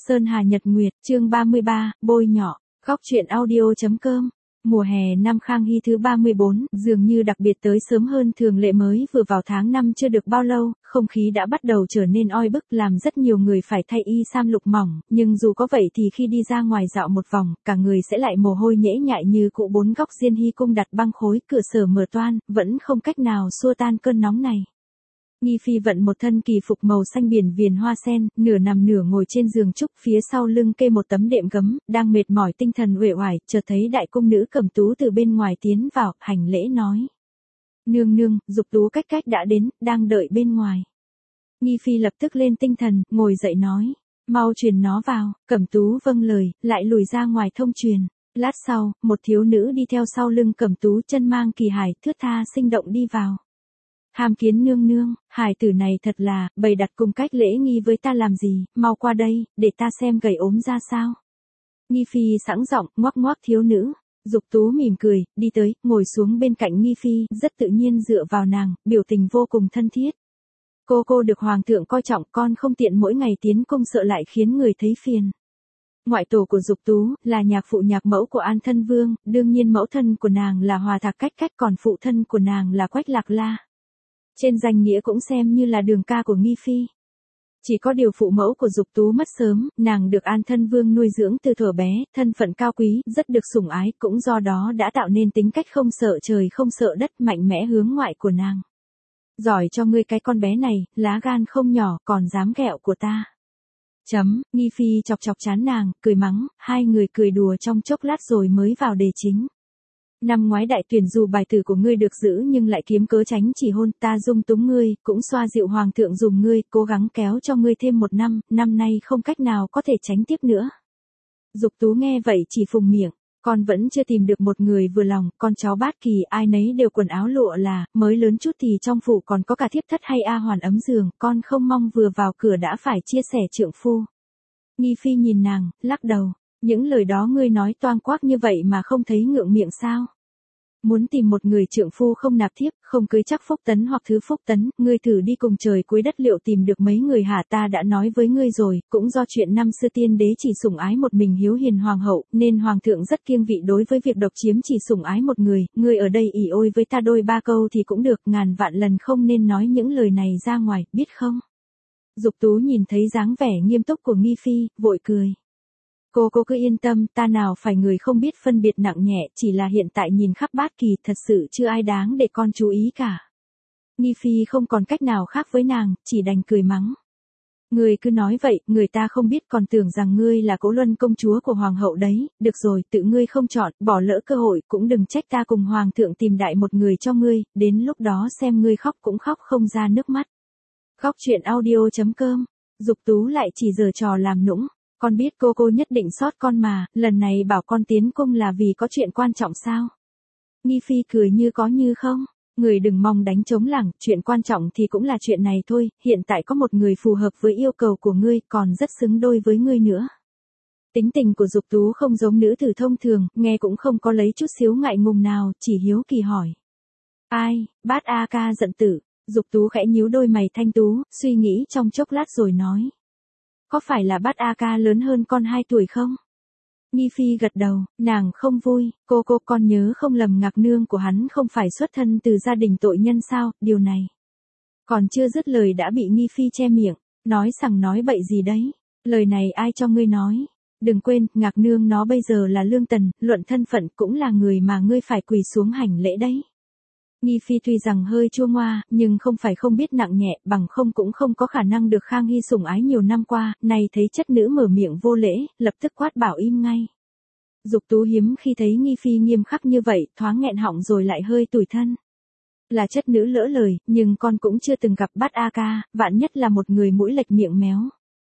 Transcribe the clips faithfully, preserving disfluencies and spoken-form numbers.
Sơn Hà Nhật Nguyệt, chương ba mươi ba, bôi nhọ, góc truyện audio.com. Mùa hè năm Khang Hy thứ ba mươi bốn, dường như đặc biệt tới sớm hơn thường lệ, mới vừa vào tháng năm chưa được bao lâu, không khí đã bắt đầu trở nên oi bức, làm rất nhiều người phải thay y sam lục mỏng, nhưng dù có vậy thì khi đi ra ngoài dạo một vòng, cả người sẽ lại mồ hôi nhễ nhại như cũ. Bốn góc Diên Hy cung đặt băng khối, cửa sở mở toang, vẫn không cách nào xua tan cơn nóng này. Nghi Phi vận một thân kỳ phục màu xanh biển viền hoa sen, nửa nằm nửa ngồi trên giường trúc, phía sau lưng kê một tấm đệm gấm, đang mệt mỏi tinh thần uể oải, chợt thấy đại cung nữ Cẩm Tú từ bên ngoài tiến vào, hành lễ nói: "Nương nương, Dục Tú cách cách đã đến, đang đợi bên ngoài." Nghi Phi lập tức lên tinh thần, ngồi dậy nói: "Mau truyền nó vào." Cẩm Tú vâng lời, lại lùi ra ngoài thông truyền. Lát sau, một thiếu nữ đi theo sau lưng Cẩm Tú, chân mang kỳ hài, thướt tha sinh động đi vào. "Tham kiến nương nương, hài tử này thật là, bày đặt cùng cách lễ nghi với ta làm gì, mau qua đây, để ta xem gầy ốm ra sao." Nghi Phi sẵn giọng, ngoắc ngoắc thiếu nữ. Dục Tú mỉm cười, đi tới, ngồi xuống bên cạnh Nghi Phi, rất tự nhiên dựa vào nàng, biểu tình vô cùng thân thiết. "Cô cô được hoàng thượng coi trọng, con không tiện mỗi ngày tiến cung sợ lại khiến người thấy phiền." Ngoại tổ của Dục Tú là nhạc phụ nhạc mẫu của An Thân Vương, đương nhiên mẫu thân của nàng là Hòa Thạc Cách Cách, còn phụ thân của nàng là Quách Lạc La. Trên danh nghĩa cũng xem như là đường ca của Nghi Phi. Chỉ có điều phụ mẫu của Dục Tú mất sớm, nàng được An Thân Vương nuôi dưỡng từ thuở bé, thân phận cao quý, rất được sủng ái, cũng do đó đã tạo nên tính cách không sợ trời không sợ đất, mạnh mẽ hướng ngoại của nàng. "Giỏi cho ngươi cái con bé này, lá gan không nhỏ, còn dám ghẹo của ta." Chấm, Nghi Phi chọc chọc trán nàng, cười mắng, hai người cười đùa trong chốc lát rồi mới vào đề chính. "Năm ngoái đại tuyển dù bài tử của ngươi được giữ nhưng lại kiếm cớ tránh chỉ hôn, ta dung túng ngươi, cũng xoa dịu hoàng thượng dùng ngươi, cố gắng kéo cho ngươi thêm một năm, năm nay không cách nào có thể tránh tiếp nữa." Dục Tú nghe vậy chỉ phùng miệng, "Con vẫn chưa tìm được một người vừa lòng, con cháu Bát Kỳ ai nấy đều quần áo lụa là, mới lớn chút thì trong phủ còn có cả thiếp thất hay a hoàn ấm giường, con không mong vừa vào cửa đã phải chia sẻ trượng phu." Nghi Phi nhìn nàng, lắc đầu. "Những lời đó ngươi nói toang quác như vậy mà không thấy ngượng miệng sao? Muốn tìm một người trượng phu không nạp thiếp, không cưới chắc phúc tấn hoặc thứ phúc tấn, ngươi thử đi cùng trời cuối đất liệu tìm được mấy người hả? Ta đã nói với ngươi rồi, cũng do chuyện năm xưa tiên đế chỉ sủng ái một mình hiếu hiền hoàng hậu, nên hoàng thượng rất kiêng vị đối với việc độc chiếm chỉ sủng ái một người, ngươi ở đây ỉ ôi với ta đôi ba câu thì cũng được, ngàn vạn lần không nên nói những lời này ra ngoài, biết không?" Dục Tú nhìn thấy dáng vẻ nghiêm túc của Nghi Phi, vội cười. "Cô cô cứ yên tâm, ta nào phải người không biết phân biệt nặng nhẹ, chỉ là hiện tại nhìn khắp Bát Kỳ thật sự chưa ai đáng để con chú ý cả." Nghi Phi không còn cách nào khác với nàng, chỉ đành cười mắng. "Ngươi cứ nói vậy, người ta không biết còn tưởng rằng ngươi là Cố Luân công chúa của hoàng hậu đấy, được rồi, tự ngươi không chọn, bỏ lỡ cơ hội, cũng đừng trách ta cùng hoàng thượng tìm đại một người cho ngươi, đến lúc đó xem ngươi khóc cũng khóc không ra nước mắt." Góc truyện audio.com. Dục Tú lại chỉ giở trò làm nũng. "Con biết cô cô nhất định sót con mà, lần này bảo con tiến cung là vì có chuyện quan trọng sao?" Nghi Phi cười như có như không. "Người đừng mong đánh trống lảng, chuyện quan trọng thì cũng là chuyện này thôi, hiện tại có một người phù hợp với yêu cầu của ngươi, còn rất xứng đôi với ngươi nữa." Tính tình của Dục Tú không giống nữ tử thông thường, nghe cũng không có lấy chút xíu ngại ngùng nào, chỉ hiếu kỳ hỏi: "Ai, Bát A Ca giận tử?" Dục Tú khẽ nhíu đôi mày thanh tú, suy nghĩ trong chốc lát rồi nói: "Có phải là Bát A Ca lớn hơn con hai tuổi không?" Nghi Phi gật đầu, nàng không vui, "Cô cô con nhớ không lầm Ngạc nương của hắn không phải xuất thân từ gia đình tội nhân sao, điều này." Còn chưa dứt lời đã bị Nghi Phi che miệng, nói sằng nói bậy gì đấy, "Lời này ai cho ngươi nói? Đừng quên, Ngạc nương nó bây giờ là lương tần, luận thân phận cũng là người mà ngươi phải quỳ xuống hành lễ đấy." Nghi Phi tuy rằng hơi chua ngoa, nhưng không phải không biết nặng nhẹ, bằng không cũng không có khả năng được Khang Hy sủng ái nhiều năm qua, nay thấy chất nữ mở miệng vô lễ, lập tức quát bảo im ngay. Dục Tú hiếm khi thấy Nghi Phi nghiêm khắc như vậy, thoáng nghẹn họng rồi lại hơi tủi thân. Là chất nữ lỡ lời, nhưng con cũng chưa từng gặp Bát A Ca, vạn nhất là một người mũi lệch miệng méo.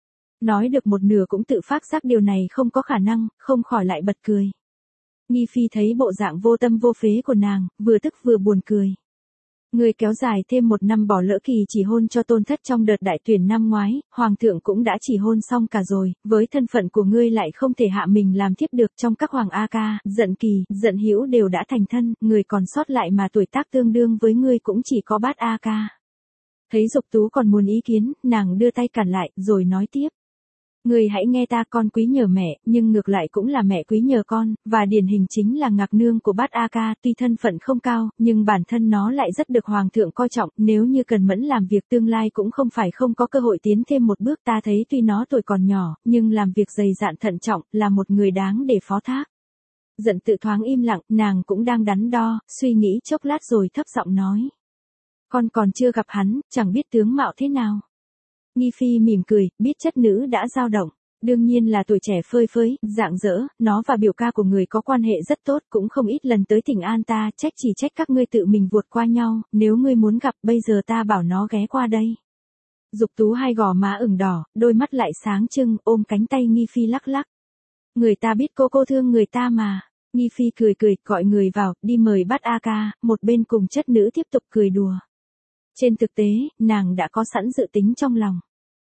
Nói được một nửa cũng tự phát giác điều này không có khả năng, không khỏi lại bật cười. Nghi Phi thấy bộ dạng vô tâm vô phế của nàng, vừa tức vừa buồn cười. "Ngươi kéo dài thêm một năm bỏ lỡ kỳ chỉ hôn cho tôn thất trong đợt đại tuyển năm ngoái, hoàng thượng cũng đã chỉ hôn xong cả rồi, với thân phận của ngươi lại không thể hạ mình làm thiếp được, trong các hoàng A Ca, Giận Kỳ, Giận Hữu đều đã thành thân, người còn sót lại mà tuổi tác tương đương với ngươi cũng chỉ có Bát A Ca." Thấy Dục Tú còn muốn ý kiến, nàng đưa tay cản lại, rồi nói tiếp: Người hãy nghe ta, con quý nhờ mẹ, nhưng ngược lại cũng là mẹ quý nhờ con, và điển hình chính là Ngạc Nương của Bát A Ca, tuy thân phận không cao, nhưng bản thân nó lại rất được Hoàng thượng coi trọng, nếu như cần mẫn làm việc tương lai cũng không phải không có cơ hội tiến thêm một bước. Ta thấy tuy nó tuổi còn nhỏ, nhưng làm việc dày dạn thận trọng, là một người đáng để phó thác. Giận Tự thoáng im lặng, nàng cũng đang đắn đo, suy nghĩ chốc lát rồi thấp giọng nói. Con còn chưa gặp hắn, chẳng biết tướng mạo thế nào. Nghi Phi mỉm cười, biết chất nữ đã dao động. Đương nhiên là tuổi trẻ phơi phới, rạng rỡ, nó và biểu ca của người có quan hệ rất tốt, cũng không ít lần tới Thịnh An ta, trách chỉ trách các ngươi tự mình vụt qua nhau, nếu ngươi muốn gặp bây giờ ta bảo nó ghé qua đây. Dục Tú hai gò má ửng đỏ, đôi mắt lại sáng trưng, ôm cánh tay Nghi Phi lắc lắc. Người ta biết cô cô thương người ta mà. Nghi Phi cười cười, gọi người vào, đi mời Bát A Ca, một bên cùng chất nữ tiếp tục cười đùa. Trên thực tế, nàng đã có sẵn dự tính trong lòng.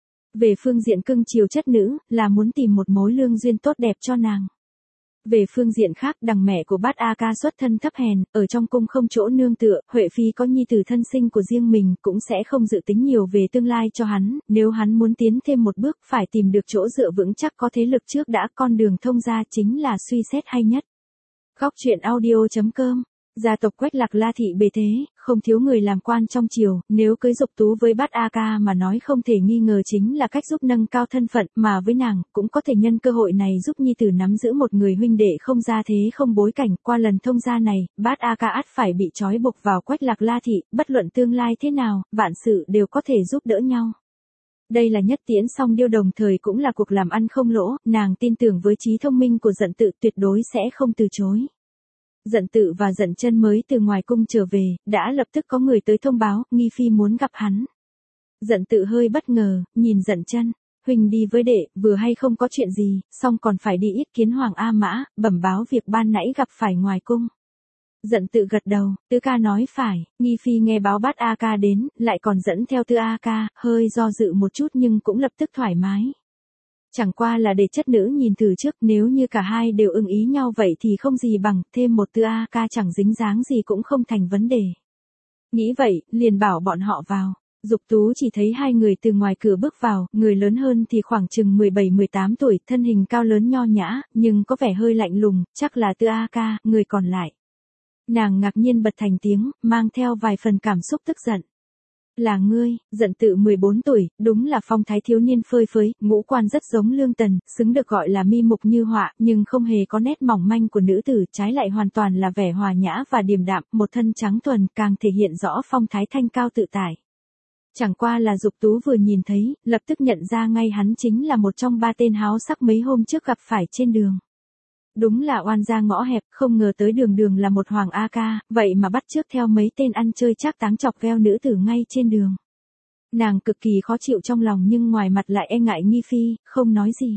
Về phương diện cưng chiều chất nữ, là muốn tìm một mối lương duyên tốt đẹp cho nàng. Về phương diện khác, đằng mẹ của Bát A Ca xuất thân thấp hèn, ở trong cung không chỗ nương tựa, Huệ Phi có nhi tử thân sinh của riêng mình, cũng sẽ không dự tính nhiều về tương lai cho hắn, nếu hắn muốn tiến thêm một bước, phải tìm được chỗ dựa vững chắc có thế lực trước đã, con đường thông ra chính là suy xét hay nhất. Góc truyện audio chấm com. Gia tộc Quách Lạc La thị bề thế, không thiếu người làm quan trong triều, nếu cưới Dục Tú với Bát A Ca mà nói không thể nghi ngờ chính là cách giúp nâng cao thân phận, mà với nàng, cũng có thể nhân cơ hội này giúp nhi tử nắm giữ một người huynh đệ không gia thế không bối cảnh. Qua lần thông gia này, Bát A Ca ắt phải bị trói buộc vào Quách Lạc La thị, bất luận tương lai thế nào, vạn sự đều có thể giúp đỡ nhau. Đây là nhất tiễn song điêu, đồng thời cũng là cuộc làm ăn không lỗ, nàng tin tưởng với trí thông minh của Giận Tự tuyệt đối sẽ không từ chối. Giận Tự và Giận Chân mới từ ngoài cung trở về, đã lập tức có người tới thông báo, Nghi Phi muốn gặp hắn. Giận Tự hơi bất ngờ, nhìn Giận Chân, huynh đi với đệ, vừa hay không có chuyện gì, song còn phải đi yết kiến Hoàng A Mã, bẩm báo việc ban nãy gặp phải ngoài cung. Giận Tự gật đầu, Tứ ca nói phải. Nghi Phi nghe báo Bát A Ca đến, lại còn dẫn theo Tứ A Ca, hơi do dự một chút nhưng cũng lập tức thoải mái. Chẳng qua là để chất nữ nhìn từ trước, nếu như cả hai đều ưng ý nhau vậy thì không gì bằng, thêm một Tứ A Ca chẳng dính dáng gì cũng không thành vấn đề. Nghĩ vậy, liền bảo bọn họ vào. Dục Tú chỉ thấy hai người từ ngoài cửa bước vào, người lớn hơn thì khoảng chừng mười bảy mười tám tuổi, thân hình cao lớn nho nhã, nhưng có vẻ hơi lạnh lùng, chắc là Tứ A Ca, người còn lại. Nàng ngạc nhiên bật thành tiếng, mang theo vài phần cảm xúc tức giận. Là ngươi. Giận Tự mười bốn tuổi, đúng là phong thái thiếu niên phơi phới, ngũ quan rất giống Lương Tần, xứng được gọi là mi mục như họa, nhưng không hề có nét mỏng manh của nữ tử, trái lại hoàn toàn là vẻ hòa nhã và điềm đạm, một thân trắng thuần, càng thể hiện rõ phong thái thanh cao tự tại. Chẳng qua là Dục Tú vừa nhìn thấy, lập tức nhận ra ngay hắn chính là một trong ba tên háo sắc mấy hôm trước gặp phải trên đường. Đúng là oan gia ngõ hẹp, không ngờ tới đường đường là một Hoàng A Ca, vậy mà bắt chước theo mấy tên ăn chơi trác táng chọc gheo nữ tử ngay trên đường. Nàng cực kỳ khó chịu trong lòng nhưng ngoài mặt lại e ngại Nghi Phi, không nói gì.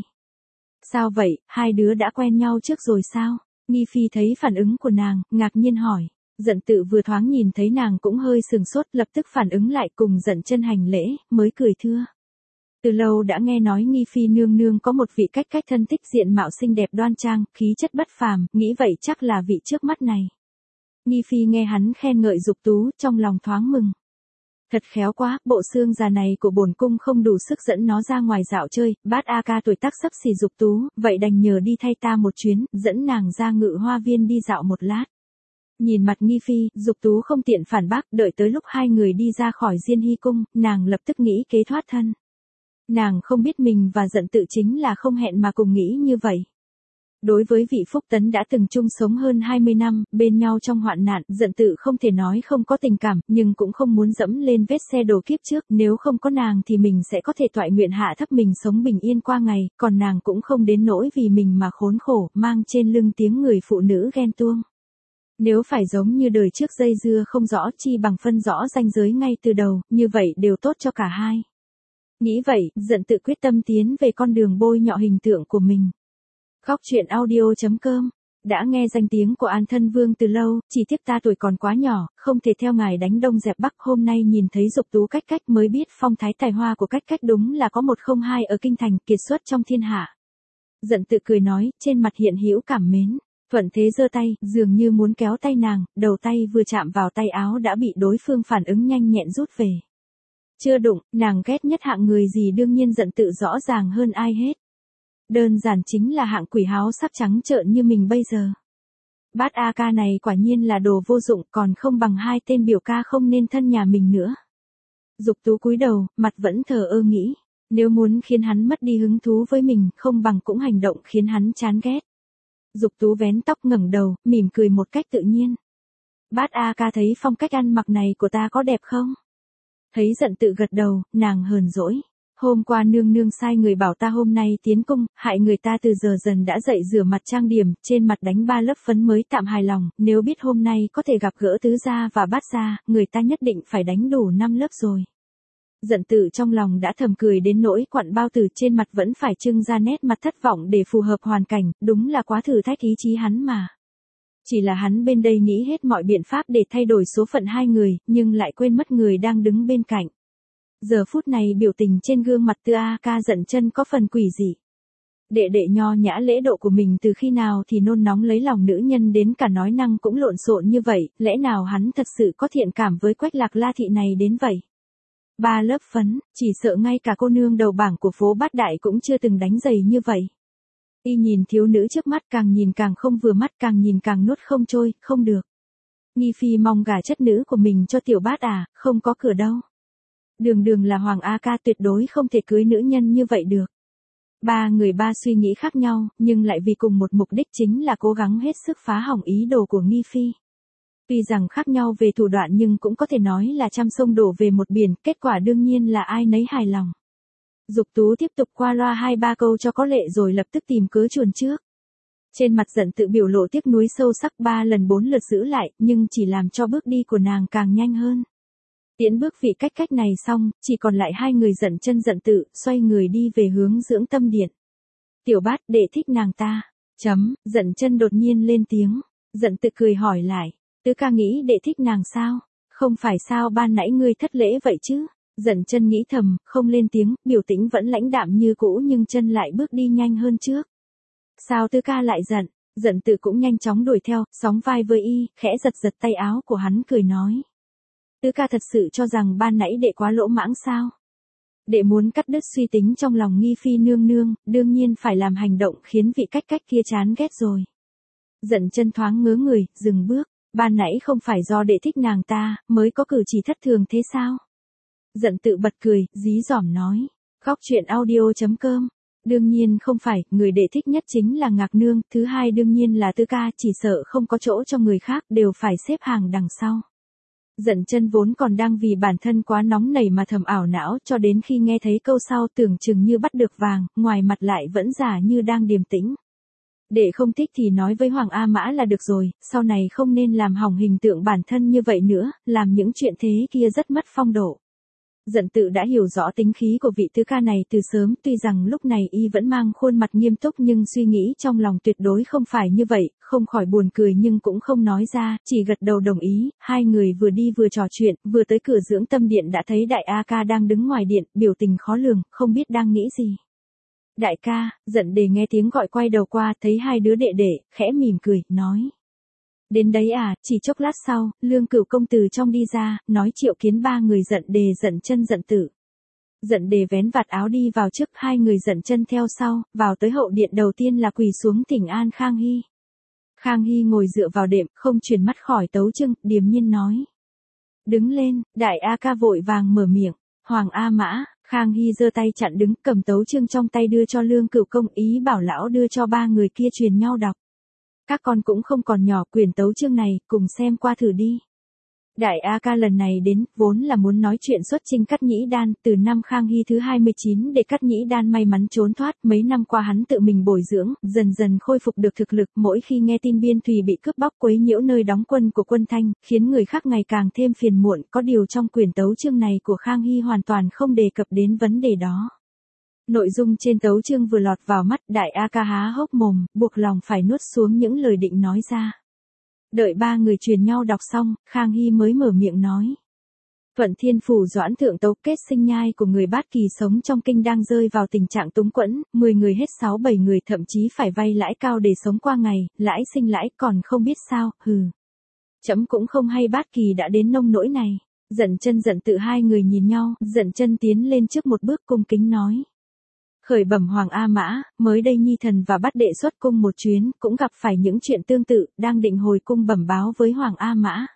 Sao vậy, hai đứa đã quen nhau trước rồi sao? Nghi Phi thấy phản ứng của nàng, ngạc nhiên hỏi. Giận Tự vừa thoáng nhìn thấy nàng cũng hơi sừng sốt, lập tức phản ứng lại cùng Giận Chân hành lễ, mới cười thưa. Từ lâu đã nghe nói Nghi Phi nương nương có một vị cách cách thân thích diện mạo xinh đẹp đoan trang, khí chất bất phàm, nghĩ vậy chắc là vị trước mắt này. Nghi Phi nghe hắn khen ngợi Dục Tú, trong lòng thoáng mừng. Thật khéo quá, bộ xương già này của bổn cung không đủ sức dẫn nó ra ngoài dạo chơi, Bát A Ca tuổi tác sắp xỉ Dục Tú, vậy đành nhờ đi thay ta một chuyến, dẫn nàng ra Ngự Hoa Viên đi dạo một lát. Nhìn mặt Nghi Phi, Dục Tú không tiện phản bác, đợi tới lúc hai người đi ra khỏi Diên Hy cung, nàng lập tức nghĩ kế thoát thân. Nàng không biết mình và Giận Tự chính là không hẹn mà cùng nghĩ như vậy. Đối với vị Phúc Tấn đã từng chung sống hơn hai mươi năm, bên nhau trong hoạn nạn, Giận Tự không thể nói không có tình cảm, nhưng cũng không muốn dẫm lên vết xe đổ kiếp trước, nếu không có nàng thì mình sẽ có thể toại nguyện hạ thấp mình sống bình yên qua ngày, còn nàng cũng không đến nỗi vì mình mà khốn khổ, mang trên lưng tiếng người phụ nữ ghen tuông. Nếu phải giống như đời trước dây dưa không rõ chi bằng phân rõ ranh giới ngay từ đầu, như vậy đều tốt cho cả hai. Nghĩ vậy, Giận Tự quyết tâm tiến về con đường bôi nhọ hình tượng của mình. Góc truyện audio chấm com. Đã nghe danh tiếng của An Thân Vương từ lâu, chỉ tiếc ta tuổi còn quá nhỏ, không thể theo ngài đánh đông dẹp bắc. Hôm nay nhìn thấy Dục Tú Cách Cách mới biết phong thái tài hoa của Cách Cách đúng là có một không hai ở kinh thành, kiệt xuất trong thiên hạ. Giận Tự cười nói, trên mặt hiện hữu cảm mến. Thuận thế giơ tay, dường như muốn kéo tay nàng, đầu tay vừa chạm vào tay áo đã bị đối phương phản ứng nhanh nhẹn rút về. Chưa đụng, nàng ghét nhất hạng người gì đương nhiên Giận Tự rõ ràng hơn ai hết. Đơn giản chính là hạng quỷ háo sắc trắng trợn như mình bây giờ. Bát A ca này quả nhiên là đồ vô dụng, còn không bằng hai tên biểu ca không nên thân nhà mình nữa. Dục Tú cúi đầu, mặt vẫn thờ ơ nghĩ, nếu muốn khiến hắn mất đi hứng thú với mình, không bằng cũng hành động khiến hắn chán ghét. Dục Tú vén tóc ngẩng đầu, mỉm cười một cách tự nhiên. Bát A ca thấy phong cách ăn mặc này của ta có đẹp không? Thấy giận tự gật đầu, nàng hờn dỗi. Hôm qua nương nương sai người bảo ta hôm nay tiến cung, hại người ta từ giờ dần đã dậy rửa mặt trang điểm, trên mặt đánh ba lớp phấn mới tạm hài lòng, nếu biết hôm nay có thể gặp gỡ tứ gia và bát gia, người ta nhất định phải đánh đủ năm lớp rồi. Giận tự trong lòng đã thầm cười đến nỗi quặn bao tử trên mặt vẫn phải trưng ra nét mặt thất vọng để phù hợp hoàn cảnh, đúng là quá thử thách ý chí hắn mà. Chỉ là hắn bên đây nghĩ hết mọi biện pháp để thay đổi số phận hai người, nhưng lại quên mất người đang đứng bên cạnh. Giờ phút này biểu tình trên gương mặt Tư A ca giận chân có phần quỷ dị. Đệ đệ nho nhã lễ độ của mình từ khi nào thì nôn nóng lấy lòng nữ nhân đến cả nói năng cũng lộn xộn như vậy, lẽ nào hắn thật sự có thiện cảm với Quách Lạc La thị này đến vậy? Ba lớp phấn, chỉ sợ ngay cả cô nương đầu bảng của phố Bát Đại cũng chưa từng đánh giày như vậy. Y nhìn thiếu nữ trước mắt càng nhìn càng không vừa mắt, càng nhìn càng nuốt không trôi, không được. Nghi Phi mong gả chất nữ của mình cho tiểu bát à, không có cửa đâu. Đường đường là Hoàng A ca tuyệt đối không thể cưới nữ nhân như vậy được. Ba người ba suy nghĩ khác nhau, nhưng lại vì cùng một mục đích chính là cố gắng hết sức phá hỏng ý đồ của Nghi Phi. Tuy rằng khác nhau về thủ đoạn nhưng cũng có thể nói là trăm sông đổ về một biển, kết quả đương nhiên là ai nấy hài lòng. Dục Tú tiếp tục qua loa hai ba câu cho có lệ rồi lập tức tìm cớ chuồn trước. Trên mặt giận tự biểu lộ tiếc nuối sâu sắc, ba lần bốn lượt giữ lại, nhưng chỉ làm cho bước đi của nàng càng nhanh hơn. Tiễn bước vị cách cách này xong, chỉ còn lại hai người giận chân giận tự, xoay người đi về hướng dưỡng tâm điện. Tiểu bát, đệ thích nàng ta. Chấm, giận chân đột nhiên lên tiếng. Giận tự cười hỏi lại, tứ ca nghĩ đệ thích nàng sao? Không phải sao ban nãy ngươi thất lễ vậy chứ? Giận chân nghĩ thầm, không lên tiếng, biểu tĩnh vẫn lãnh đạm như cũ nhưng chân lại bước đi nhanh hơn trước. Sao tứ ca lại giận? Giận tự cũng nhanh chóng đuổi theo, sóng vai với y, khẽ giật giật tay áo của hắn cười nói. Tứ ca thật sự cho rằng ban nãy đệ quá lỗ mãng sao? Đệ muốn cắt đứt suy tính trong lòng Nghi Phi nương nương, đương nhiên phải làm hành động khiến vị cách cách kia chán ghét rồi. Giận chân thoáng ngớ người, dừng bước, ban nãy không phải do đệ thích nàng ta, mới có cử chỉ thất thường thế sao? Giận tự bật cười, dí dỏm nói, góc truyện audio chấm com. Đương nhiên không phải, người đệ thích nhất chính là Ngạc Nương, thứ hai đương nhiên là Tư ca, chỉ sợ không có chỗ cho người khác, đều phải xếp hàng đằng sau. Giận chân vốn còn đang vì bản thân quá nóng nảy mà thầm ảo não, cho đến khi nghe thấy câu sau tưởng chừng như bắt được vàng, ngoài mặt lại vẫn giả như đang điềm tĩnh. Đệ không thích thì nói với Hoàng A Mã là được rồi, sau này không nên làm hỏng hình tượng bản thân như vậy nữa, làm những chuyện thế kia rất mất phong độ. Giận tự đã hiểu rõ tính khí của vị tứ ca này từ sớm, tuy rằng lúc này y vẫn mang khuôn mặt nghiêm túc nhưng suy nghĩ trong lòng tuyệt đối không phải như vậy, không khỏi buồn cười nhưng cũng không nói ra, chỉ gật đầu đồng ý. Hai người vừa đi vừa trò chuyện, vừa tới cửa dưỡng tâm điện đã thấy đại A ca đang đứng ngoài điện, biểu tình khó lường, không biết đang nghĩ gì. Đại ca, giận đề nghe tiếng gọi quay đầu qua, thấy hai đứa đệ đệ, khẽ mỉm cười, nói. Đến đấy à, chỉ chốc lát sau, Lương Cửu công từ trong đi ra, nói triệu kiến ba người giận đề giận chân giận tử. Giận đề vén vạt áo đi vào trước, hai người giận chân theo sau, vào tới hậu điện đầu tiên là quỳ xuống thỉnh an Khang Hy. Khang Hy ngồi dựa vào đệm, không chuyển mắt khỏi Tấu Trưng, điềm nhiên nói. Đứng lên, đại A ca vội vàng mở miệng, Hoàng A Mã. Khang Hy giơ tay chặn đứng, cầm Tấu Trưng trong tay đưa cho Lương Cửu công, ý bảo lão đưa cho ba người kia truyền nhau đọc. Các con cũng không còn nhỏ, quyển Tấu Chương này, cùng xem qua thử đi. Đại A ca lần này đến, vốn là muốn nói chuyện xuất chinh Cát Nhĩ Đan, từ năm Khang Hy thứ hai mươi chín để Cát Nhĩ Đan may mắn trốn thoát, mấy năm qua hắn tự mình bồi dưỡng, dần dần khôi phục được thực lực, mỗi khi nghe tin Biên Thùy bị cướp bóc quấy nhiễu nơi đóng quân của quân Thanh, khiến người khác ngày càng thêm phiền muộn, có điều trong quyển Tấu Chương này của Khang Hy hoàn toàn không đề cập đến vấn đề đó. Nội dung trên Tấu Chương vừa lọt vào mắt, đại A ca há hốc mồm, buộc lòng phải nuốt xuống những lời định nói ra. Đợi ba người truyền nhau đọc xong, Khang Hy mới mở miệng nói. Thuận Thiên Phủ Doãn Thượng Tấu Kết sinh nhai của người Bát Kỳ sống trong kinh đang rơi vào tình trạng túng quẫn, mười người hết sáu bảy người thậm chí phải vay lãi cao để sống qua ngày, lãi sinh lãi còn không biết sao, hừ. Chấm cũng không hay Bát Kỳ đã đến nông nỗi này. Giận chân giận tự hai người nhìn nhau, giận chân tiến lên trước một bước cung kính nói. Khởi bẩm Hoàng A Mã, mới đây Nhi thần và Bát đệ xuất cung một chuyến, cũng gặp phải những chuyện tương tự, đang định hồi cung bẩm báo với Hoàng A Mã.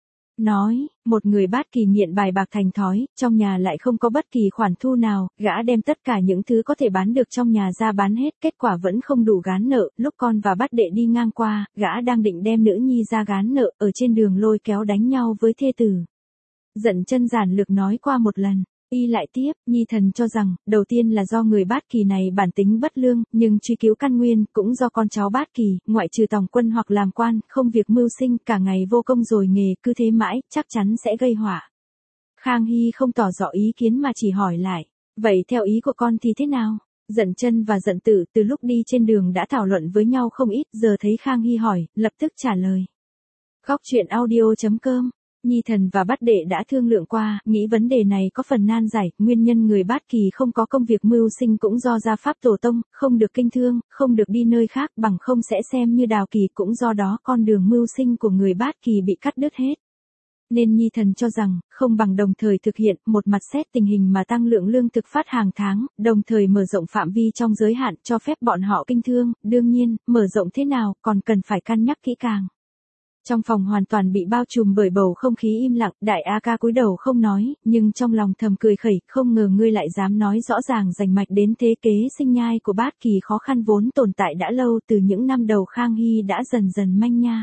Nói, một người Bát Kỳ nghiện bài bạc thành thói, trong nhà lại không có bất kỳ khoản thu nào, gã đem tất cả những thứ có thể bán được trong nhà ra bán hết, kết quả vẫn không đủ gán nợ, lúc con và Bát đệ đi ngang qua, gã đang định đem nữ nhi ra gán nợ, ở trên đường lôi kéo đánh nhau với thê tử. Dận chân giản lược nói qua một lần. Y lại tiếp, Nhi thần cho rằng, đầu tiên là do người Bát Kỳ này bản tính bất lương, nhưng truy cứu căn nguyên, cũng do con cháu Bát Kỳ, ngoại trừ tòng quân hoặc làm quan, không việc mưu sinh, cả ngày vô công rồi nghề, cứ thế mãi, chắc chắn sẽ gây họa. Khang Hy không tỏ rõ ý kiến mà chỉ hỏi lại, vậy theo ý của con thì thế nào? Dận chân và Dận Tử từ lúc đi trên đường đã thảo luận với nhau không ít, giờ thấy Khang Hy hỏi, lập tức trả lời. Góc truyện audio chấm com Nhi thần và Bát đệ đã thương lượng qua, nghĩ vấn đề này có phần nan giải, nguyên nhân người Bát Kỳ không có công việc mưu sinh cũng do gia pháp tổ tông, không được kinh thương, không được đi nơi khác, bằng không sẽ xem như Đào Kỳ, cũng do đó con đường mưu sinh của người Bát Kỳ bị cắt đứt hết. Nên Nhi thần cho rằng, không bằng đồng thời thực hiện, một mặt xét tình hình mà tăng lượng lương thực phát hàng tháng, đồng thời mở rộng phạm vi trong giới hạn, cho phép bọn họ kinh thương, đương nhiên, mở rộng thế nào, còn cần phải cân nhắc kỹ càng. Trong phòng hoàn toàn bị bao trùm bởi bầu không khí im lặng, đại A Ca cúi đầu không nói, nhưng trong lòng thầm cười khẩy, không ngờ ngươi lại dám nói rõ ràng rành mạch đến thế. Kế sinh nhai của Bát Kỳ khó khăn vốn tồn tại đã lâu, từ những năm đầu Khang Hy đã dần dần manh nha.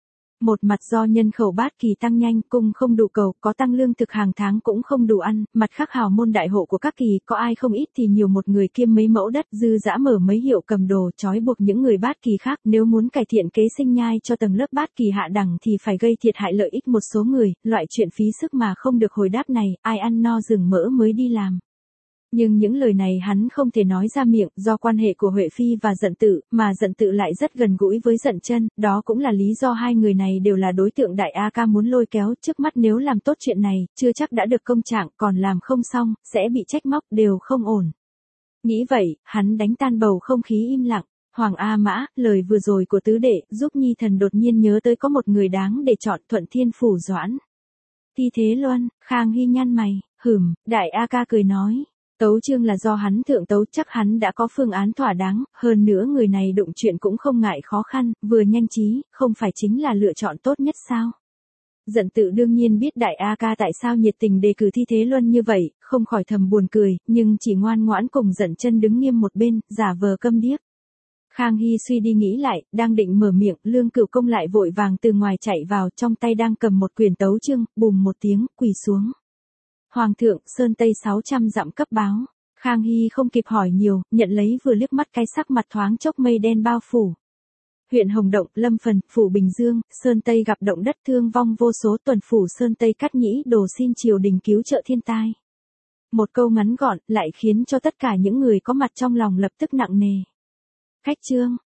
Một mặt do nhân khẩu Bát Kỳ tăng nhanh, cung không đủ cầu, có tăng lương thực hàng tháng cũng không đủ ăn, mặt khác hào môn đại hộ của các kỳ, có ai không ít thì nhiều, một người kiêm mấy mẫu đất, dư dã mở mấy hiệu cầm đồ, trói buộc những người Bát Kỳ khác, nếu muốn cải thiện kế sinh nhai cho tầng lớp Bát Kỳ hạ đẳng thì phải gây thiệt hại lợi ích một số người, loại chuyện phí sức mà không được hồi đáp này, ai ăn no rừng mỡ mới đi làm. Nhưng những lời này hắn không thể nói ra miệng, do quan hệ của Huệ Phi và Dận Tử, mà Dận Tử lại rất gần gũi với Dận Chân, đó cũng là lý do hai người này đều là đối tượng đại A Ca muốn lôi kéo. Trước mắt nếu làm tốt chuyện này, chưa chắc đã được công trạng, còn làm không xong, sẽ bị trách móc, đều không ổn. Nghĩ vậy, hắn đánh tan bầu không khí im lặng. Hoàng A Mã, lời vừa rồi của tứ đệ, giúp Nhi thần đột nhiên nhớ tới có một người đáng để chọn, Thuận Thiên Phủ Doãn. Thi Thế Luân. Khang Hy nhăn mày, hửm, đại A Ca cười nói. Tấu chương là do hắn thượng tấu, chắc hắn đã có phương án thỏa đáng, hơn nữa người này đụng chuyện cũng không ngại khó khăn, vừa nhanh trí, không phải chính là lựa chọn tốt nhất sao? Dận Tự đương nhiên biết đại A Ca tại sao nhiệt tình đề cử Thi Thế Luân như vậy, không khỏi thầm buồn cười, nhưng chỉ ngoan ngoãn cùng Dận Chân đứng nghiêm một bên, giả vờ câm điếc. Khang Hy suy đi nghĩ lại, đang định mở miệng, Lương Cửu Công lại vội vàng từ ngoài chạy vào, trong tay đang cầm một quyển tấu chương, bùm một tiếng, quỳ xuống. Hoàng thượng, Sơn Tây sáu trăm dặm cấp báo. Khang Hy không kịp hỏi nhiều, nhận lấy vừa liếc mắt cái sắc mặt thoáng chốc mây đen bao phủ. Huyện Hồng Động, Lâm Phần, Phủ Bình Dương, Sơn Tây gặp động đất thương vong vô số, tuần phủ Sơn Tây cắt nhĩ đồ xin triều đình cứu trợ thiên tai. Một câu ngắn gọn, lại khiến cho tất cả những người có mặt trong lòng lập tức nặng nề. Khách chương.